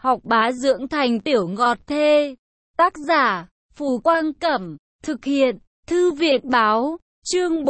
học bá dưỡng thành tiểu ngọt thê. Tác giả, Phù Quang Cẩm, thực hiện, Thư viện Báo, chương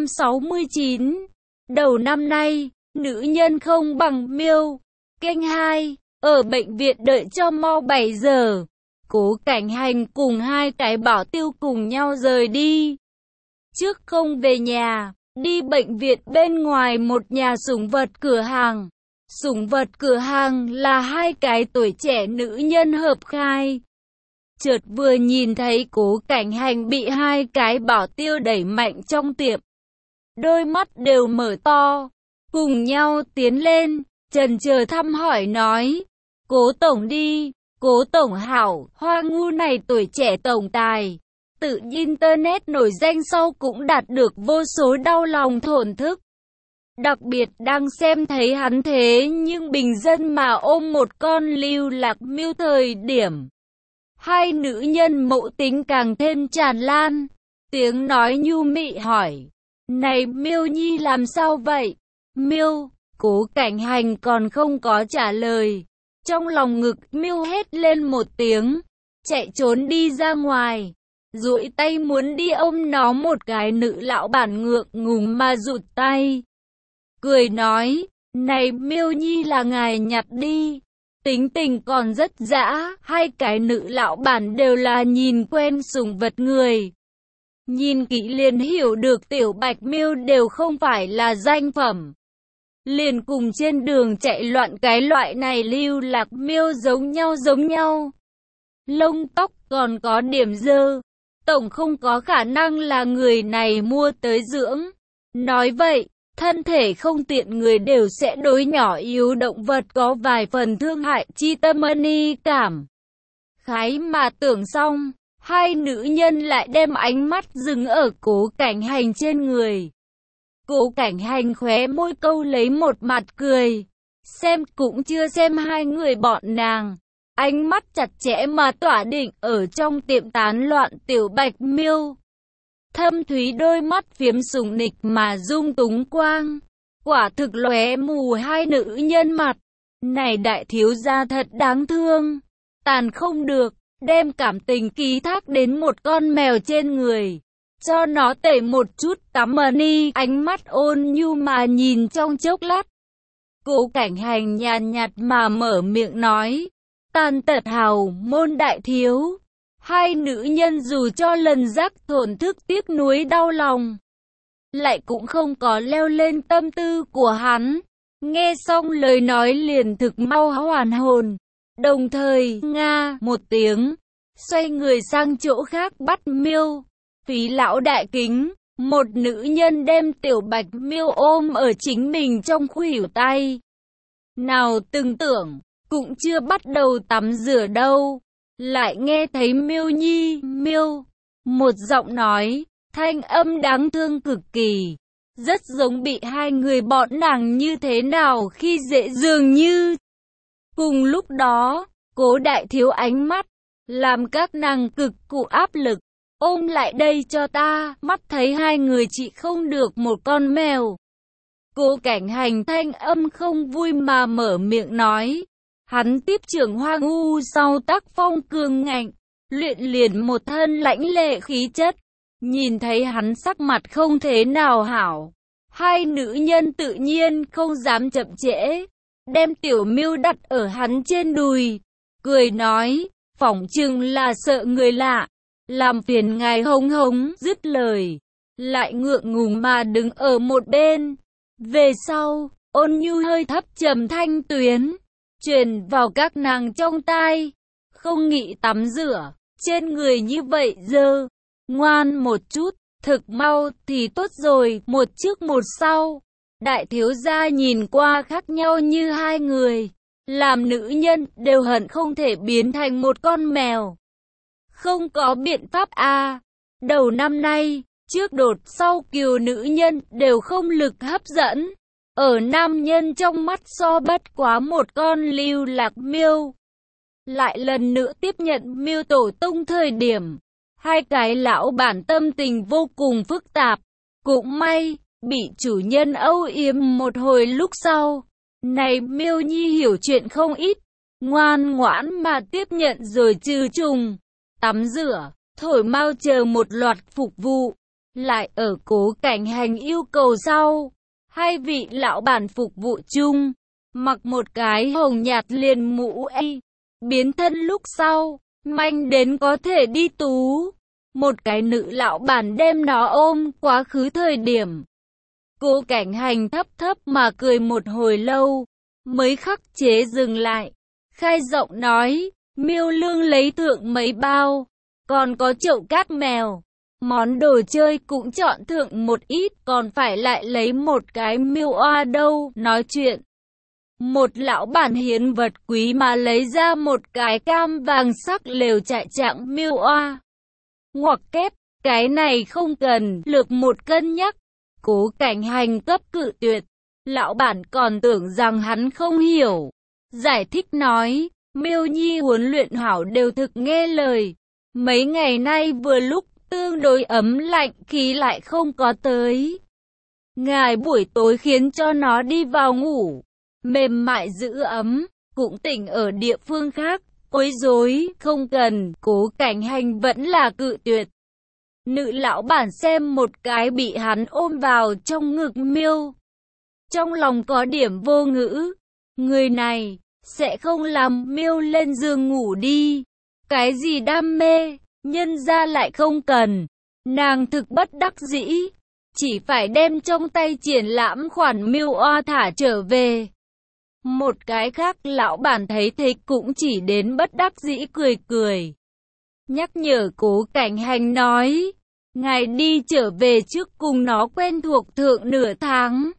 469. Đầu năm nay, nữ nhân không bằng Miêu. Kênh 2, ở bệnh viện đợi cho mau 7 giờ. Cố Cảnh Hành cùng hai cái bảo tiêu cùng nhau rời đi. Trước không về nhà, đi bệnh viện bên ngoài một nhà sủng vật cửa hàng. Sủng vật cửa hàng là hai cái tuổi trẻ nữ nhân hợp khai. Chợt vừa nhìn thấy Cố Cảnh Hành bị hai cái bảo tiêu đẩy mạnh trong tiệm. Đôi mắt đều mở to, cùng nhau tiến lên, chần chờ thăm hỏi nói. Cố tổng đi, Cố tổng hảo, Hoa Ngu này tuổi trẻ tổng tài. Tự Internet nổi danh sau cũng đạt được vô số đau lòng thổn thức. Đặc biệt đang xem thấy hắn thế nhưng bình dân mà ôm một con lưu lạc miêu thời điểm. Hai nữ nhân mẫu tính càng thêm tràn lan. Tiếng nói nhu mị hỏi. Này Miêu Nhi làm sao vậy? Miêu, Cố Cảnh Hành còn không có trả lời. Trong lòng ngực Miêu hét lên một tiếng. Chạy trốn đi ra ngoài. Duỗi tay muốn đi ôm nó một cái, nữ lão bản ngượng ngùng mà rụt tay. Cười nói, này Miêu Nhi là ngài nhặt đi. Tính tình còn rất dã. Hai cái nữ lão bản đều là nhìn quen sủng vật người. Nhìn kỹ liền hiểu được tiểu bạch miêu đều không phải là danh phẩm. Liền cùng trên đường chạy loạn cái loại này lưu lạc miêu giống nhau. Lông tóc còn có điểm dơ. Tổng không có khả năng là người này mua tới dưỡng. Nói vậy, thân thể không tiện người đều sẽ đối nhỏ yếu động vật có vài phần thương hại chi tâm ân cảm. Khái mà tưởng xong, hai nữ nhân lại đem ánh mắt dừng ở Cố Cảnh Hành trên người. Cố Cảnh Hành khóe môi câu lấy một mặt cười. Xem cũng chưa xem hai người bọn nàng. Ánh mắt chặt chẽ mà tỏa định ở trong tiệm tán loạn tiểu bạch miêu. Thâm thúy đôi mắt phiếm sủng nịch mà dung túng quang. Quả thực lóe mù hai nữ nhân mặt. Này đại thiếu gia thật đáng thương. Tàn không được, đem cảm tình ký thác đến một con mèo trên người. Cho nó tẩy một chút tắm đi. Ánh mắt ôn nhu mà nhìn trong chốc lát. Cố Cảnh Hành nhàn nhạt mà mở miệng nói. Tàn tật hào môn đại thiếu. Hai nữ nhân dù cho lần rắc thổn thức tiếc nuối đau lòng, lại cũng không có leo lên tâm tư của hắn. Nghe xong lời nói liền thực mau hoàn hồn. Đồng thời, nga một tiếng, xoay người sang chỗ khác bắt miêu. Phí lão đại kính, một nữ nhân đem tiểu bạch miêu ôm ở chính mình trong khuỷu tay. Nào từng tưởng, cũng chưa bắt đầu tắm rửa đâu. Lại nghe thấy Miêu Nhi, Miêu. Một giọng nói, thanh âm đáng thương cực kỳ. Rất giống bị hai người bọn nàng như thế nào khi dễ dường như. Cùng lúc đó, Cố đại thiếu ánh mắt, làm các nàng cực cụ áp lực. Ôm lại đây cho ta, mắt thấy hai người chị không được một con mèo. Cố Cảnh Hành thanh âm không vui mà mở miệng nói. Hắn tiếp trưởng Hoa Ngu sau tác phong cường ngạnh, luyện liền một thân lãnh lệ khí chất. Nhìn thấy hắn sắc mặt không thế nào hảo. Hai nữ nhân tự nhiên không dám chậm trễ. Đem tiểu miêu đặt ở hắn trên đùi. Cười nói, phỏng chừng là sợ người lạ. Làm phiền ngài hống hống, dứt lời. Lại ngượng ngùng mà đứng ở một bên. Về sau, ôn nhu hơi thấp trầm thanh tuyến truyền vào các nàng trong tai. Không nghĩ tắm rửa, trên người như vậy dơ. Ngoan một chút, thực mau thì tốt rồi, một trước một sau. Đại thiếu gia nhìn qua khác nhau như hai người. Làm nữ nhân đều hận không thể biến thành một con mèo. Không có biện pháp a. Đầu năm nay, trước đột sau kiều nữ nhân đều không lực hấp dẫn. Ở nam nhân trong mắt so bất quá một con lưu lạc miêu. Lại lần nữa tiếp nhận miêu tổ tung thời điểm. Hai cái lão bản tâm tình vô cùng phức tạp. Cũng may, bị chủ nhân âu yếm một hồi lúc sau. Này Miêu Nhi hiểu chuyện không ít. ngoan ngoãn mà tiếp nhận rồi trừ trùng, tắm rửa, thổi mau chờ một loạt phục vụ. Lại ở Cố Cảnh Hành yêu cầu sau, hai vị lão bản phục vụ chung, mặc một cái hồng nhạt liền mũ y, biến thân lúc sau, manh đến có thể đi tú. Một cái nữ lão bản đem nó ôm quá khứ thời điểm. Cố Cảnh Hành thấp thấp mà cười một hồi lâu, mới khắc chế dừng lại, khai giọng nói, Miêu Lương lấy thượng mấy bao, còn có chậu cát mèo. Món đồ chơi cũng chọn thượng một ít, còn phải lại lấy một cái miêu oa đâu. Nói chuyện, một lão bản hiến vật quý mà lấy ra một cái cam vàng sắc lều chạy trạng miêu oa. Ngoặc kép, cái này không cần, lược một cân nhắc. Cố Cảnh Hành cấp cự tuyệt, lão bản còn tưởng rằng hắn không hiểu. Giải thích nói, Miêu Nhi huấn luyện hảo đều thực nghe lời. Mấy ngày nay vừa lúc tương đối ấm lạnh, khí lại không có tới. Ngài buổi tối khiến cho nó đi vào ngủ, mềm mại giữ ấm, cũng tỉnh ở địa phương khác, quấy rối, không cần. Cố Cảnh Hành vẫn là cự tuyệt. Nữ lão bản xem một cái bị hắn ôm vào trong ngực miêu, trong lòng có điểm vô ngữ. Người này sẽ không làm miêu lên giường ngủ đi. Cái gì đam mê, nhân ra lại không cần. Nàng thực bất đắc dĩ, chỉ phải đem trong tay triển lãm khoản miêu oa thả trở về. Một cái khác lão bản thấy thế cũng chỉ đến bất đắc dĩ cười cười. Nhắc nhở Cố Cảnh Hành nói, ngài đi trở về trước cùng nó quen thuộc thượng nửa tháng.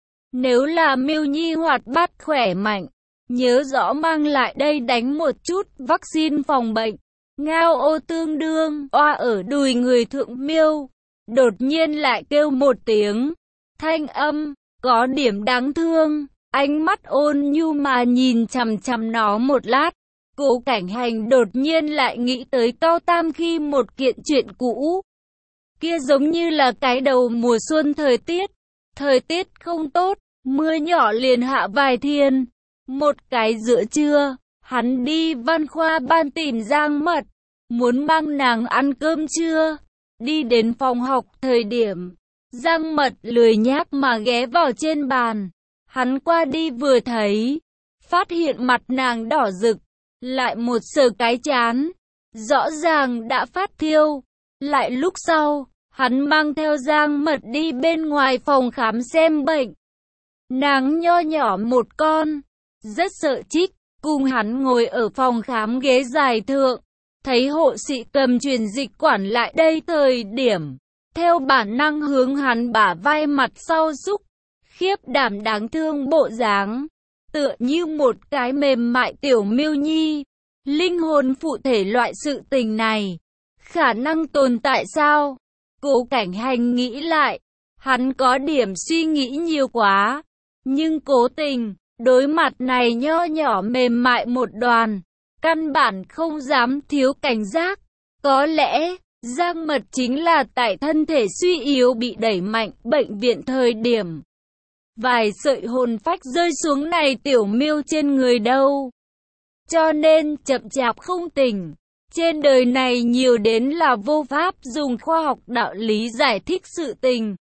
Nếu là Miêu Nhi hoạt bát khỏe mạnh, nhớ rõ mang lại đây đánh một chút vaccine phòng bệnh. Ngao ô tương đương, oa ở đùi người thượng miêu, đột nhiên lại kêu một tiếng. Thanh âm, có điểm đáng thương, ánh mắt ôn nhu mà nhìn chằm chằm nó một lát. Cố Cảnh Hành đột nhiên lại nghĩ tới Cao Tam khi một kiện chuyện cũ. Kia giống như là cái đầu mùa xuân thời tiết không tốt, mưa nhỏ liền hạ vài thiên. Một cái giữa trưa, hắn đi văn khoa ban tìm Giang Mật, muốn mang nàng ăn cơm trưa. Đi đến phòng học thời điểm, Giang Mật lười nhác mà ghé vào trên bàn. Hắn qua đi vừa thấy, phát hiện mặt nàng đỏ rực, lại một sờ cái trán, rõ ràng đã phát thiêu. Lại lúc sau, hắn mang theo Giang Mật đi bên ngoài phòng khám xem bệnh. Nàng nho nhỏ một con, rất sợ chích, cùng hắn ngồi ở phòng khám ghế dài thượng. Thấy hộ sĩ cầm truyền dịch quản lại đây thời điểm, theo bản năng hướng hắn bả vai mặt sau xúc, khiếp đảm đáng thương bộ dáng, tựa như một cái mềm mại tiểu miêu nhi. Linh hồn phụ thể loại sự tình này, khả năng tồn tại sao? Cố Cảnh Hành nghĩ lại, hắn có điểm suy nghĩ nhiều quá, nhưng cố tình, đối mặt này nho nhỏ mềm mại một đoàn, căn bản không dám thiếu cảnh giác. Có lẽ, Giang Mật chính là tại thân thể suy yếu bị đẩy mạnh bệnh viện thời điểm. Vài sợi hồn phách rơi xuống này tiểu miêu trên người đâu. Cho nên chậm chạp không tỉnh. Trên đời này nhiều đến là vô pháp dùng khoa học đạo lý giải thích sự tình.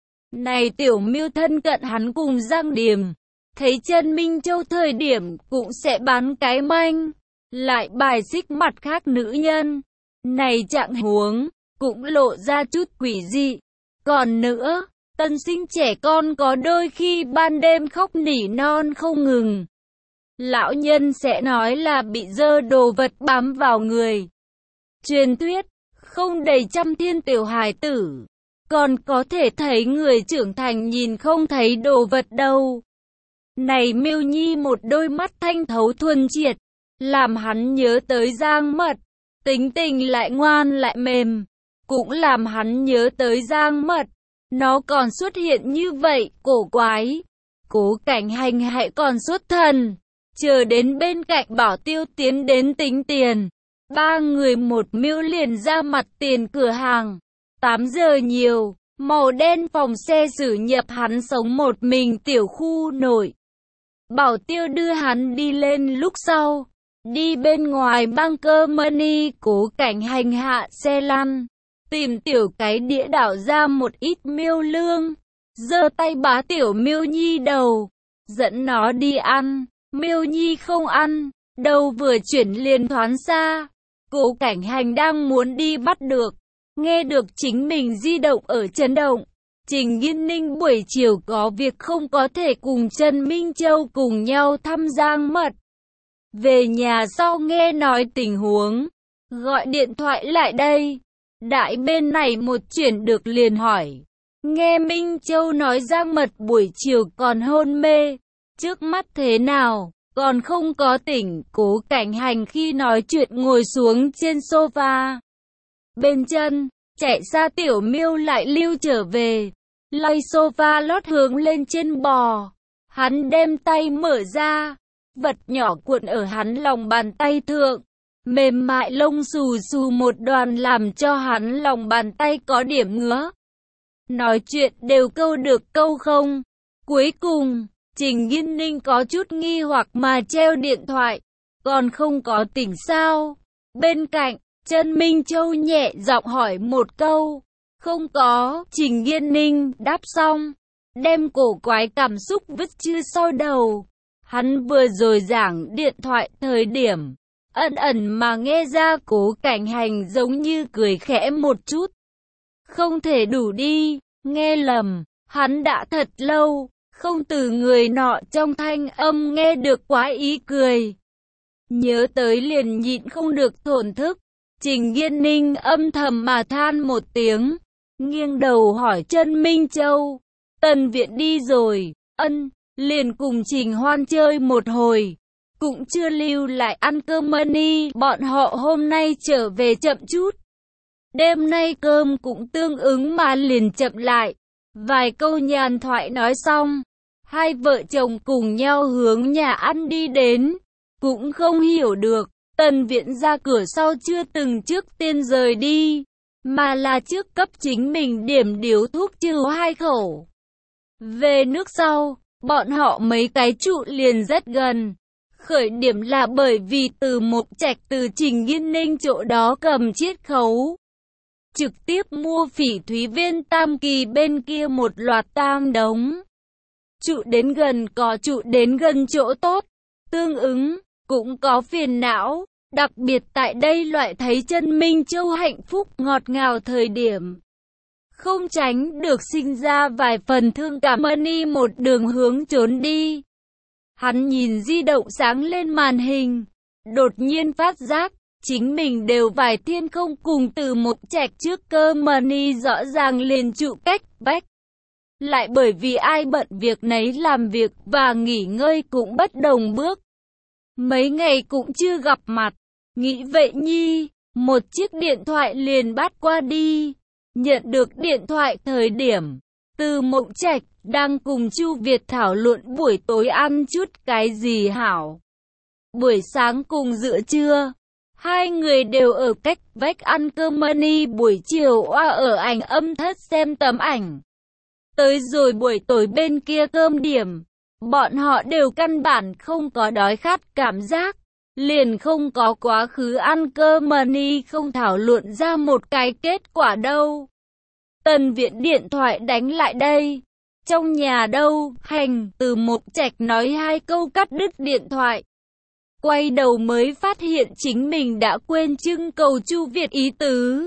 Này tiểu miêu thân cận hắn cùng Giang Điềm, thấy chân Minh Châu thời điểm cũng sẽ bán cái manh, lại bài xích mặt khác nữ nhân. Này trạng huống, cũng lộ ra chút quỷ dị. Còn nữa, tân sinh trẻ con có đôi khi ban đêm khóc nỉ non không ngừng. Lão nhân sẽ nói là bị dơ đồ vật bám vào người. Truyền thuyết, không đầy trăm thiên tiểu hài tử, còn có thể thấy người trưởng thành nhìn không thấy đồ vật đâu. Này Miêu Nhi một đôi mắt thanh thấu thuần triệt, làm hắn nhớ tới Giang Mật, tính tình lại ngoan lại mềm, cũng làm hắn nhớ tới Giang Mật. Nó còn xuất hiện như vậy, cổ quái. Cố Cảnh Hành hãy còn xuất thần, chờ đến bên cạnh Bảo Tiêu tiến đến tính tiền. Ba người một miêu liền ra mặt tiền cửa hàng. 8 giờ nhiều, màu đen phòng xe xử nhập hắn sống một mình tiểu khu nội. Bảo Tiêu đưa hắn đi lên lúc sau, Đi bên ngoài băng cơ mani, Cố Cảnh Hành hạ xe lăn, tìm tiểu cái đĩa đảo ra một ít miêu lương, giơ tay bá tiểu miêu nhi đầu, dẫn nó đi ăn. Miêu nhi không ăn, đầu vừa chuyển liền thoáng xa. Cố Cảnh Hành đang muốn đi bắt được, nghe được chính mình di động ở chấn động. Trình Nghiên Ninh buổi chiều có việc không có thể cùng Trần Minh Châu cùng nhau thăm Giang Mật. Về nhà sau nghe nói tình huống, gọi điện thoại lại đây. Đại bên này một chuyển được liền hỏi. Nghe Minh Châu nói Giang Mật buổi chiều còn hôn mê, trước mắt thế nào, còn không có tỉnh. Cố Cảnh Hành khi nói chuyện ngồi xuống trên sofa. Bên chân, chạy ra tiểu miêu lại lưu trở về, lay sofa lót hướng lên trên bò. Hắn đem tay mở ra, vật nhỏ cuộn ở hắn lòng bàn tay thượng, mềm mại lông xù xù một đoàn làm cho hắn lòng bàn tay có điểm ngứa. Nói chuyện đều câu được câu không. Cuối cùng, Trình Nghiên Ninh có chút nghi hoặc mà treo điện thoại. Còn không có tỉnh sao? Bên cạnh, Trần Minh Châu nhẹ giọng hỏi một câu. Không có. Trình Nghiên Ninh đáp xong, đem cổ quái cảm xúc vứt chư sau đầu. Hắn vừa rồi giảng điện thoại thời điểm, ẩn ẩn mà nghe ra Cố Cảnh Hành giống như cười khẽ một chút. Không thể đủ đi, nghe lầm, hắn đã thật lâu không từ người nọ trong thanh âm nghe được quá ý cười. Nhớ tới liền nhịn không được thổn thức. Trình Nghiên Ninh âm thầm mà than một tiếng, nghiêng đầu hỏi Trần Minh Châu. Tần Viện đi rồi? Ân, liền cùng Trình Hoan chơi một hồi, cũng chưa lưu lại ăn cơm mani. Bọn họ hôm nay trở về chậm chút, đêm nay cơm cũng tương ứng mà liền chậm lại. Vài câu nhàn thoại nói xong, hai vợ chồng cùng nhau hướng nhà ăn đi đến. Cũng không hiểu được, Tần Viện ra cửa sau chưa từng trước tiên rời đi, mà là trước cấp chính mình điểm điếu thuốc trừ 2 khẩu. Về nước sau, bọn họ mấy cái trụ liền rất gần. Khởi điểm là bởi vì Từ Mộc Trạch từ Trình Nghiên Ninh chỗ đó cầm chiết khấu, trực tiếp mua Phỉ Thúy Viên Tam Kỳ bên kia một loạt tam đống. Trụ đến gần có trụ đến gần chỗ tốt, tương ứng cũng có phiền não, đặc biệt tại đây loại thấy Trần Minh Châu hạnh phúc ngọt ngào thời điểm, không tránh được sinh ra vài phần thương cảm. Mani một đường hướng trốn đi. Hắn nhìn di động sáng lên màn hình, đột nhiên phát giác chính mình đều vài thiên không cùng Từ Mộc Trạch trước cơ. Mani rõ ràng liền trụ cách vách, lại bởi vì ai bận việc nấy làm việc và nghỉ ngơi cũng bất đồng bước. Mấy ngày cũng chưa gặp mặt, nghĩ vậy nhi, một chiếc điện thoại liền bắt qua đi. Nhận được điện thoại thời điểm, Từ Mộc Trạch đang cùng Chu Việt thảo luận buổi tối ăn chút cái gì hảo. Buổi sáng cùng giữa trưa, hai người đều ở cách vách ăn cơm mani. Buổi chiều oa ở ảnh âm thất xem tấm ảnh. Tới rồi buổi tối bên kia cơm điểm, bọn họ đều căn bản không có đói khát cảm giác, liền không có quá khứ ăn cơm mani không thảo luận ra một cái kết quả đâu. Tần Viện điện thoại đánh lại đây. Trong nhà đâu? Hành. Từ Mộc Trạch nói 2 câu cắt đứt điện thoại. Quay đầu mới phát hiện chính mình đã quên trưng cầu Chu Việt ý tứ.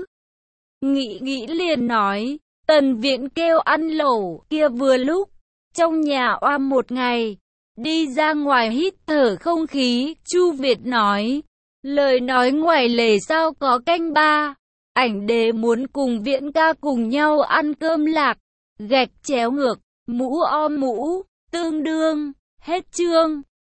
Nghĩ liền nói, Tần Viện kêu ăn lẩu kia vừa lúc. Trong nhà oam một ngày, đi ra ngoài hít thở không khí. Chu Việt nói, lời nói ngoài lề sao có canh ba. Ảnh Đế muốn cùng Viễn ca cùng nhau ăn cơm lạc, gạch chéo ngược, mũ om mũ, tương đương, hết chương.